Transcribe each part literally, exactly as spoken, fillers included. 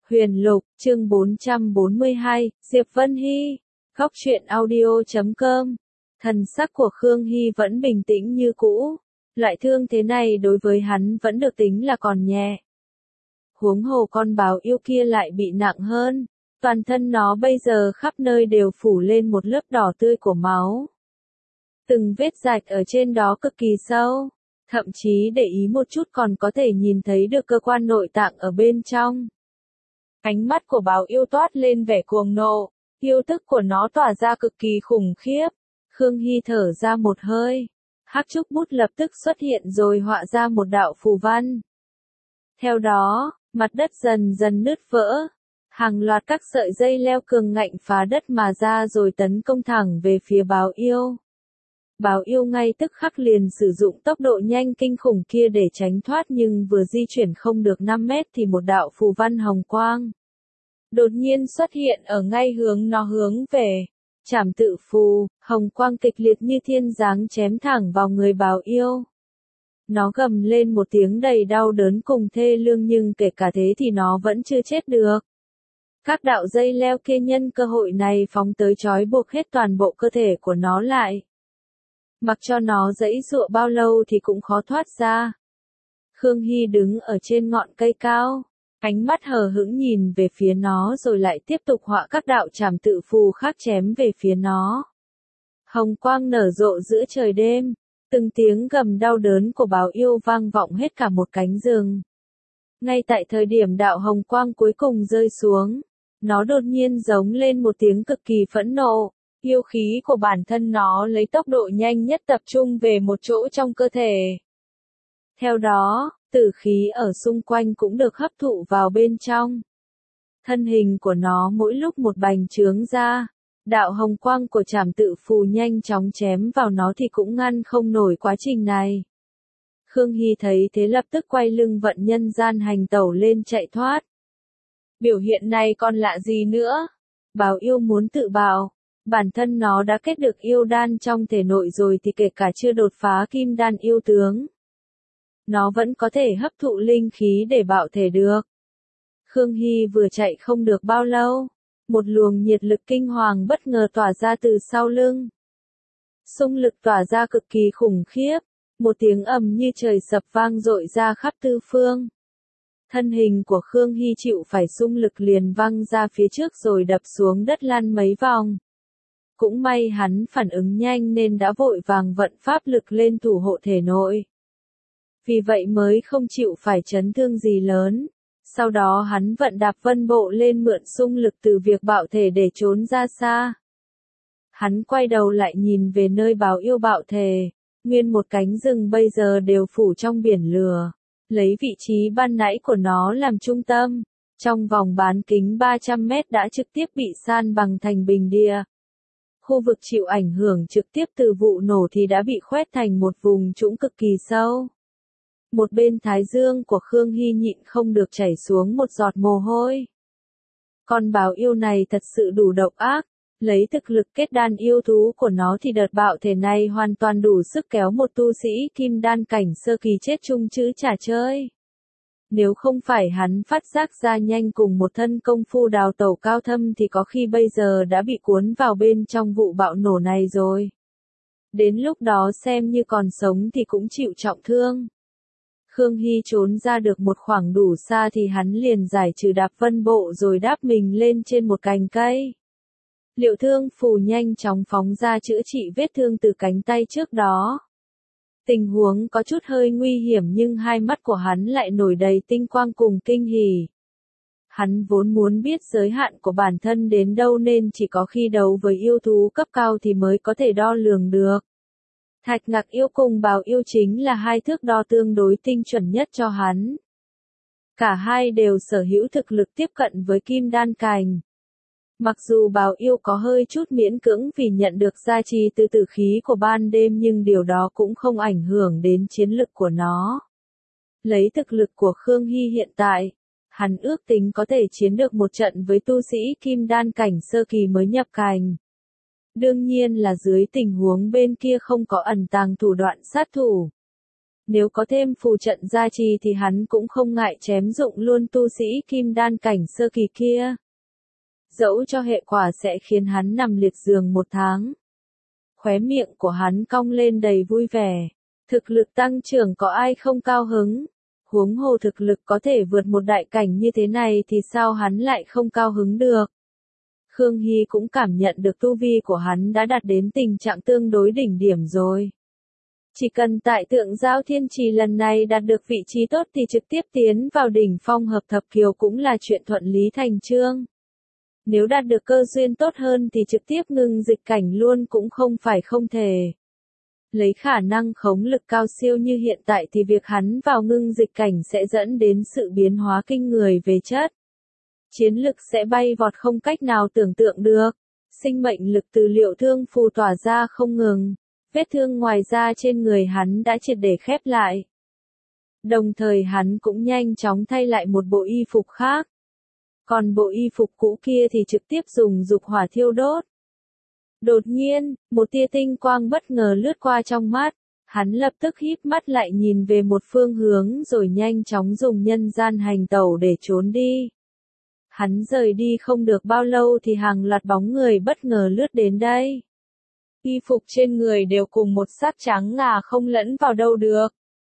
Huyền Lục, chương bốn trăm bốn mươi hai, Diệp Vân Hy, Góc truyện audio chấm com. Thần sắc của Khương Hy vẫn bình tĩnh như cũ. Loại thương thế này đối với hắn vẫn được tính là còn nhẹ. Huống hồ con báo yêu kia lại bị nặng hơn. Toàn thân nó bây giờ khắp nơi đều phủ lên một lớp đỏ tươi của máu. Từng vết rạch ở trên đó cực kỳ sâu. Thậm chí để ý một chút còn có thể nhìn thấy được cơ quan nội tạng ở bên trong. Ánh mắt của báo yêu toát lên vẻ cuồng nộ, yêu thức của nó tỏa ra cực kỳ khủng khiếp. Khương Hy thở ra một hơi. Hắc trúc bút lập tức xuất hiện rồi họa ra một đạo phù văn. Theo đó, mặt đất dần dần nứt vỡ. Hàng loạt các sợi dây leo cường ngạnh phá đất mà ra rồi tấn công thẳng về phía báo yêu. Báo yêu ngay tức khắc liền sử dụng tốc độ nhanh kinh khủng kia để tránh thoát, nhưng vừa di chuyển không được năm mét thì một đạo phù văn hồng quang đột nhiên xuất hiện ở ngay hướng nó hướng về. Trảm tự phù, hồng quang kịch liệt như thiên giáng chém thẳng vào người báo yêu. Nó gầm lên một tiếng đầy đau đớn cùng thê lương, nhưng kể cả thế thì nó vẫn chưa chết được. Các đạo dây leo kia nhân cơ hội này phóng tới trói buộc hết toàn bộ cơ thể của nó lại. Mặc cho nó giãy giụa bao lâu thì cũng khó thoát ra. Khương Hy đứng ở trên ngọn cây cao, ánh mắt hờ hững nhìn về phía nó rồi lại tiếp tục họa các đạo trảm tự phù khác chém về phía nó. Hồng quang nở rộ giữa trời đêm, từng tiếng gầm đau đớn của báo yêu vang vọng hết cả một cánh rừng. Ngay tại thời điểm đạo hồng quang cuối cùng rơi xuống, nó đột nhiên giống lên một tiếng cực kỳ phẫn nộ. Yêu khí của bản thân nó lấy tốc độ nhanh nhất tập trung về một chỗ trong cơ thể. Theo đó, tử khí ở xung quanh cũng được hấp thụ vào bên trong. Thân hình của nó mỗi lúc một bành trướng ra. Đạo hồng quang của trảm tự phù nhanh chóng chém vào nó thì cũng ngăn không nổi quá trình này. Khương Hy thấy thế lập tức quay lưng vận nhân gian hành tẩu lên chạy thoát. Biểu hiện này còn lạ gì nữa? Báo yêu muốn tự bào. Bản thân nó đã kết được yêu đan trong thể nội rồi thì kể cả chưa đột phá kim đan yêu tướng, nó vẫn có thể hấp thụ linh khí để bạo thể được. Khương Hy vừa chạy không được bao lâu, một luồng nhiệt lực kinh hoàng bất ngờ tỏa ra từ sau lưng. Xung lực tỏa ra cực kỳ khủng khiếp, một tiếng ầm như trời sập vang dội ra khắp tư phương. Thân hình của Khương Hy chịu phải xung lực liền văng ra phía trước rồi đập xuống đất lăn mấy vòng. Cũng may hắn phản ứng nhanh nên đã vội vàng vận pháp lực lên thủ hộ thể nội. Vì vậy mới không chịu phải chấn thương gì lớn. Sau đó hắn vận đạp vân bộ lên mượn xung lực từ việc bạo thể để trốn ra xa. Hắn quay đầu lại nhìn về nơi báo yêu bạo thể. Nguyên một cánh rừng bây giờ đều phủ trong biển lửa. Lấy vị trí ban nãy của nó làm trung tâm. Trong vòng bán kính ba trăm mét đã trực tiếp bị san bằng thành bình địa. Khu vực chịu ảnh hưởng trực tiếp từ vụ nổ thì đã bị khoét thành một vùng trũng cực kỳ sâu. Một bên thái dương của Khương Hy nhịn không được chảy xuống một giọt mồ hôi. Con báo yêu này thật sự đủ độc ác, lấy thực lực kết đan yêu thú của nó thì đợt bạo thể này hoàn toàn đủ sức kéo một tu sĩ kim đan cảnh sơ kỳ chết chung chữ chả chơi. Nếu không phải hắn phát giác ra nhanh cùng một thân công phu đào tẩu cao thâm thì có khi bây giờ đã bị cuốn vào bên trong vụ bạo nổ này rồi. Đến lúc đó xem như còn sống thì cũng chịu trọng thương. Khương Hy trốn ra được một khoảng đủ xa thì hắn liền giải trừ đạp vân bộ rồi đáp mình lên trên một cành cây. Liệu thương phù nhanh chóng phóng ra chữa trị vết thương từ cánh tay trước đó. Tình huống có chút hơi nguy hiểm nhưng hai mắt của hắn lại nổi đầy tinh quang cùng kinh hỉ. Hắn vốn muốn biết giới hạn của bản thân đến đâu nên chỉ có khi đấu với yêu thú cấp cao thì mới có thể đo lường được. Thạch ngạc yêu cùng báo yêu chính là hai thước đo tương đối tinh chuẩn nhất cho hắn. Cả hai đều sở hữu thực lực tiếp cận với kim đan cảnh. Mặc dù báo yêu có hơi chút miễn cưỡng vì nhận được gia trì từ tử khí của ban đêm nhưng điều đó cũng không ảnh hưởng đến chiến lực của nó. Lấy thực lực của Khương Hy hiện tại, hắn ước tính có thể chiến được một trận với tu sĩ kim đan cảnh sơ kỳ mới nhập cảnh. Đương nhiên là dưới tình huống bên kia không có ẩn tàng thủ đoạn sát thủ. Nếu có thêm phù trận gia trì thì hắn cũng không ngại chém dụng luôn tu sĩ kim đan cảnh sơ kỳ kia. Dẫu cho hệ quả sẽ khiến hắn nằm liệt giường một tháng. Khóe miệng của hắn cong lên đầy vui vẻ. Thực lực tăng trưởng có ai không cao hứng. Huống hồ thực lực có thể vượt một đại cảnh như thế này thì sao hắn lại không cao hứng được. Khương Hy cũng cảm nhận được tu vi của hắn đã đạt đến tình trạng tương đối đỉnh điểm rồi. Chỉ cần tại tượng Giao Thiên Trì lần này đạt được vị trí tốt thì trực tiếp tiến vào đỉnh phong hợp thập kiều cũng là chuyện thuận lý thành chương. Nếu đạt được cơ duyên tốt hơn thì trực tiếp ngưng dịch cảnh luôn cũng không phải không thể. Lấy khả năng khống lực cao siêu như hiện tại thì việc hắn vào ngưng dịch cảnh sẽ dẫn đến sự biến hóa kinh người về chất. Chiến lực sẽ bay vọt không cách nào tưởng tượng được. Sinh mệnh lực từ liệu thương phù tỏa ra không ngừng. Vết thương ngoài da trên người hắn đã triệt để khép lại. Đồng thời hắn cũng nhanh chóng thay lại một bộ y phục khác. Còn bộ y phục cũ kia thì trực tiếp dùng dục hỏa thiêu đốt. Đột nhiên, một tia tinh quang bất ngờ lướt qua trong mắt. Hắn lập tức híp mắt lại nhìn về một phương hướng rồi nhanh chóng dùng nhân gian hành tẩu để trốn đi. Hắn rời đi không được bao lâu thì hàng loạt bóng người bất ngờ lướt đến đây. Y phục trên người đều cùng một sắc trắng ngà không lẫn vào đâu được.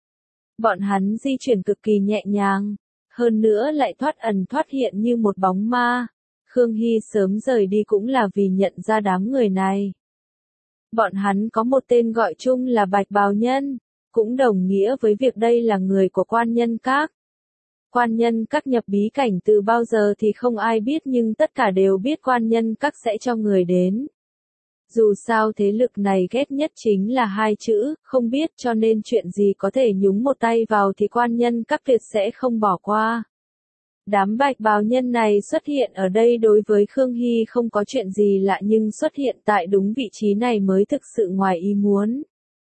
Bọn hắn di chuyển cực kỳ nhẹ nhàng, hơn nữa lại thoát ẩn thoát hiện như một bóng ma. Khương Hy sớm rời đi cũng là vì nhận ra đám người này. Bọn hắn có một tên gọi chung là Bạch Bào Nhân, cũng đồng nghĩa với việc đây là người của Quan Nhân Các. Quan Nhân Các nhập bí cảnh từ bao giờ thì không ai biết nhưng tất cả đều biết Quan Nhân Các sẽ cho người đến. Dù sao thế lực này ghét nhất chính là hai chữ, không biết cho nên chuyện gì có thể nhúng một tay vào thì Quan Nhân Các tuyệt sẽ không bỏ qua. Đám Bạch Bào Nhân này xuất hiện ở đây đối với Khương Hy không có chuyện gì lạ nhưng xuất hiện tại đúng vị trí này mới thực sự ngoài ý muốn.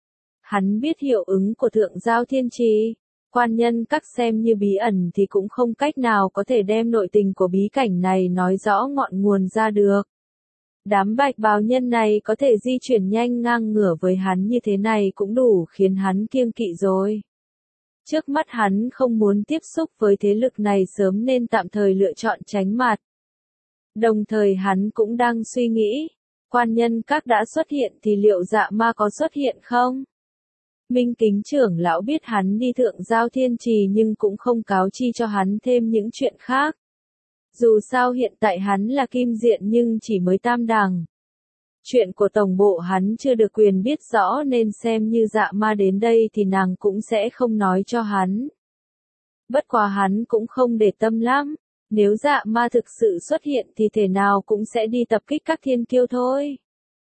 Hắn biết hiệu ứng của Thượng Giao Thiên Trì. Quan Nhân Các xem như bí ẩn thì cũng không cách nào có thể đem nội tình của bí cảnh này nói rõ ngọn nguồn ra được. Đám Bạch Bào Nhân này có thể di chuyển nhanh ngang ngửa với hắn như thế này cũng đủ khiến hắn kiêng kỵ rồi. Trước mắt hắn không muốn tiếp xúc với thế lực này sớm nên tạm thời lựa chọn tránh mặt. Đồng thời hắn cũng đang suy nghĩ, Quan Nhân Các đã xuất hiện thì liệu Dạ Ma có xuất hiện không? Minh Kính trưởng lão biết hắn đi Thượng Giao Thiên Trì nhưng cũng không cáo chi cho hắn thêm những chuyện khác. Dù sao hiện tại hắn là kim diện nhưng chỉ mới tam đẳng. Chuyện của tổng bộ hắn chưa được quyền biết rõ nên xem như Dạ Ma đến đây thì nàng cũng sẽ không nói cho hắn. Bất quá hắn cũng không để tâm lắm, nếu Dạ Ma thực sự xuất hiện thì thể nào cũng sẽ đi tập kích các thiên kiêu thôi.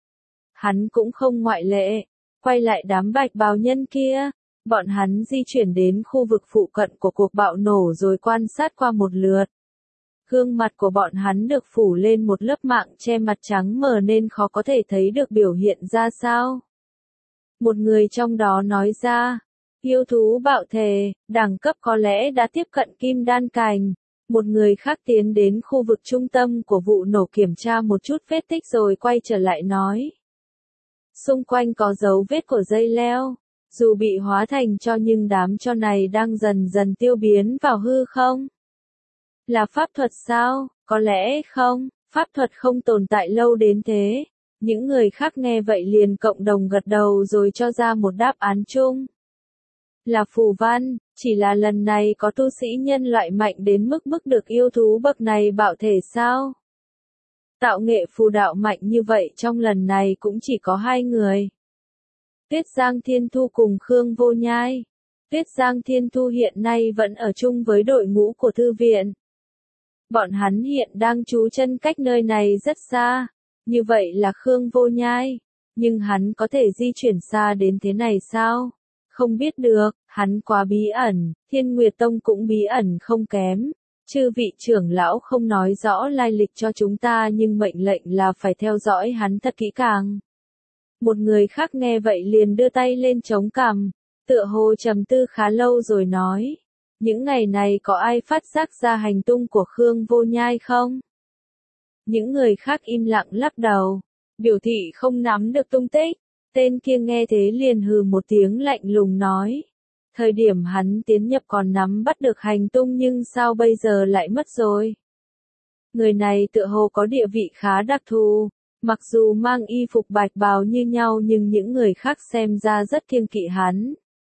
Hắn cũng không ngoại lệ, quay lại đám Bạch Bào Nhân kia, bọn hắn di chuyển đến khu vực phụ cận của cuộc bạo nổ rồi quan sát qua một lượt. Gương mặt của bọn hắn được phủ lên một lớp mạng che mặt trắng mờ nên khó có thể thấy được biểu hiện ra sao. Một người trong đó nói ra, yêu thú bạo thể, đẳng cấp có lẽ đã tiếp cận kim đan cảnh. Một người khác tiến đến khu vực trung tâm của vụ nổ kiểm tra một chút vết tích rồi quay trở lại nói. Xung quanh có dấu vết của dây leo, dù bị hóa thành tro nhưng đám tro này đang dần dần tiêu biến vào hư không. Là pháp thuật sao? Có lẽ không, pháp thuật không tồn tại lâu đến thế. Những người khác nghe vậy liền cộng đồng gật đầu rồi cho ra một đáp án chung. Là phù văn, chỉ là lần này có tu sĩ nhân loại mạnh đến mức mức được yêu thú bậc này bạo thể sao? Tạo nghệ phù đạo mạnh như vậy trong lần này cũng chỉ có hai người. Tuyết Giang Thiên Thu cùng Khương Vô Nhai. Tuyết Giang Thiên Thu hiện nay vẫn ở chung với đội ngũ của thư viện. Bọn hắn hiện đang trú chân cách nơi này rất xa, như vậy là Khương Vô Nhai, nhưng hắn có thể di chuyển xa đến thế này sao? Không biết được, hắn quá bí ẩn, Thiên Nguyệt Tông cũng bí ẩn không kém. Chư vị trưởng lão không nói rõ lai lịch cho chúng ta nhưng mệnh lệnh là phải theo dõi hắn thật kỹ càng. Một người khác nghe vậy liền đưa tay lên chống cằm, tựa hồ trầm tư khá lâu rồi nói. Những ngày này có ai phát giác ra hành tung của Khương Vô Nhai không? Những người khác im lặng lắc đầu, biểu thị không nắm được tung tích. Tên kia nghe thế liền hừ một tiếng lạnh lùng nói. Thời điểm hắn tiến nhập còn nắm bắt được hành tung nhưng sao bây giờ lại mất rồi? Người này tựa hồ có địa vị khá đặc thù, mặc dù mang y phục bạch bào như nhau nhưng những người khác xem ra rất kiêng kỵ hắn.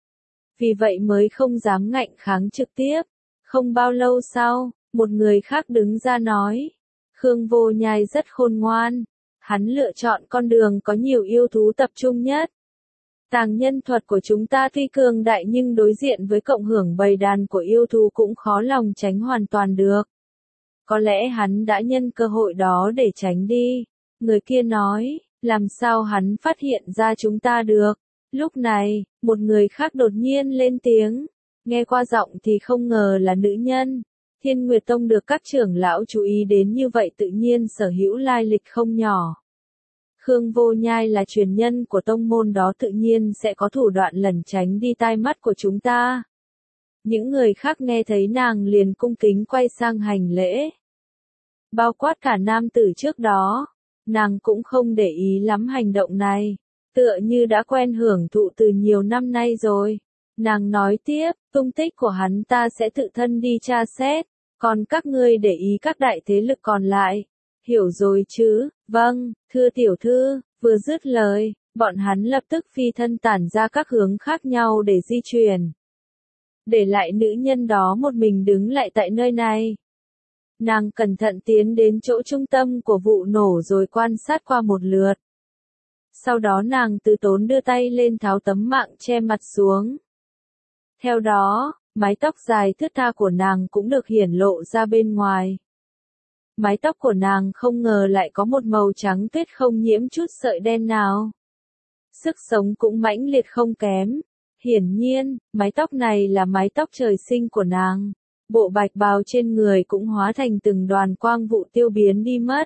Vì vậy mới không dám ngạnh kháng trực tiếp. Không bao lâu sau, một người khác đứng ra nói, Khương Vô Nhai rất khôn ngoan, hắn lựa chọn con đường có nhiều yêu thú tập trung nhất. Tàng nhân thuật của chúng ta tuy cường đại nhưng đối diện với cộng hưởng bầy đàn của yêu thú cũng khó lòng tránh hoàn toàn được. Có lẽ hắn đã nhân cơ hội đó để tránh đi. Người kia nói, làm sao hắn phát hiện ra chúng ta được. Lúc này, một người khác đột nhiên lên tiếng. Nghe qua giọng thì không ngờ là nữ nhân. Thiên Nguyệt Tông được các trưởng lão chú ý đến như vậy tự nhiên sở hữu lai lịch không nhỏ. Khương Vô Nhai là truyền nhân của tông môn đó tự nhiên sẽ có thủ đoạn lẩn tránh đi tai mắt của chúng ta. Những người khác nghe thấy nàng liền cung kính quay sang hành lễ. Bao quát cả nam tử trước đó, nàng cũng không để ý lắm hành động này, tựa như đã quen hưởng thụ từ nhiều năm nay rồi. Nàng nói tiếp, tung tích của hắn ta sẽ tự thân đi tra xét, còn các ngươi để ý các đại thế lực còn lại. Hiểu rồi chứ, vâng, thưa tiểu thư, vừa dứt lời, bọn hắn lập tức phi thân tản ra các hướng khác nhau để di chuyển. Để lại nữ nhân đó một mình đứng lại tại nơi này. Nàng cẩn thận tiến đến chỗ trung tâm của vụ nổ rồi quan sát qua một lượt. Sau đó nàng từ tốn đưa tay lên tháo tấm mạng che mặt xuống. Theo đó, mái tóc dài thướt tha của nàng cũng được hiển lộ ra bên ngoài. Mái tóc của nàng không ngờ lại có một màu trắng tuyết không nhiễm chút sợi đen nào. Sức sống cũng mãnh liệt không kém. Hiển nhiên, mái tóc này là mái tóc trời sinh của nàng. Bộ bạch bào trên người cũng hóa thành từng đoàn quang vụ tiêu biến đi mất.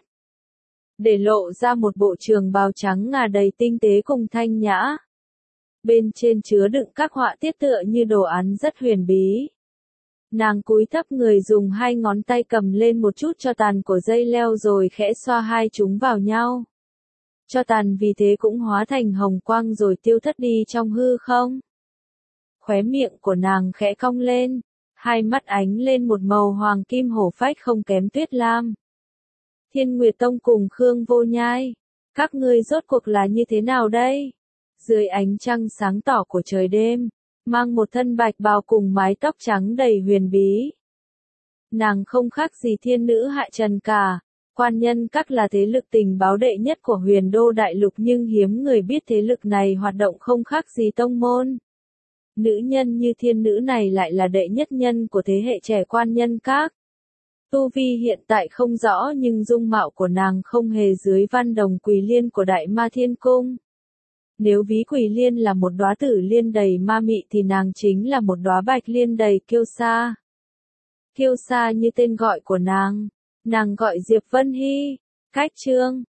Để lộ ra một bộ trường bào trắng ngà đầy tinh tế cùng thanh nhã. Bên trên chứa đựng các họa tiết tựa như đồ án rất huyền bí. Nàng cúi thấp người dùng hai ngón tay cầm lên một chút tro tàn của dây leo rồi khẽ xoa hai chúng vào nhau. Tro tàn vì thế cũng hóa thành hồng quang rồi tiêu thất đi trong hư không. Khóe miệng của nàng khẽ cong lên, hai mắt ánh lên một màu hoàng kim hổ phách không kém tuyết lam. Thiên Nguyệt Tông cùng Khương Vô Nhai, các ngươi rốt cuộc là như thế nào đây? Dưới ánh trăng sáng tỏ của trời đêm, mang một thân bạch bào cùng mái tóc trắng đầy huyền bí. Nàng không khác gì thiên nữ hại trần cả, quan nhân các là thế lực tình báo đệ nhất của huyền đô đại lục nhưng hiếm người biết thế lực này hoạt động không khác gì tông môn. Nữ nhân như thiên nữ này lại là đệ nhất nhân của thế hệ trẻ quan nhân các. Tu vi hiện tại không rõ nhưng dung mạo của nàng không hề dưới văn đồng quỳ liên của Đại Ma Thiên Cung. Nếu ví quỳ liên là một đóa tử liên đầy ma mị thì nàng chính là một đóa bạch liên đầy kiêu sa. Kiêu sa như tên gọi của nàng, nàng gọi Diệp Vân Hy. Cách chương